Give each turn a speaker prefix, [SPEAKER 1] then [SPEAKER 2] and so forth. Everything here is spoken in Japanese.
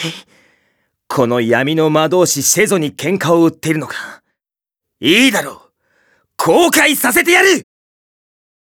[SPEAKER 1] この闇の魔導士シェゾに喧嘩を売っているのか。いいだろう、後悔させてやる。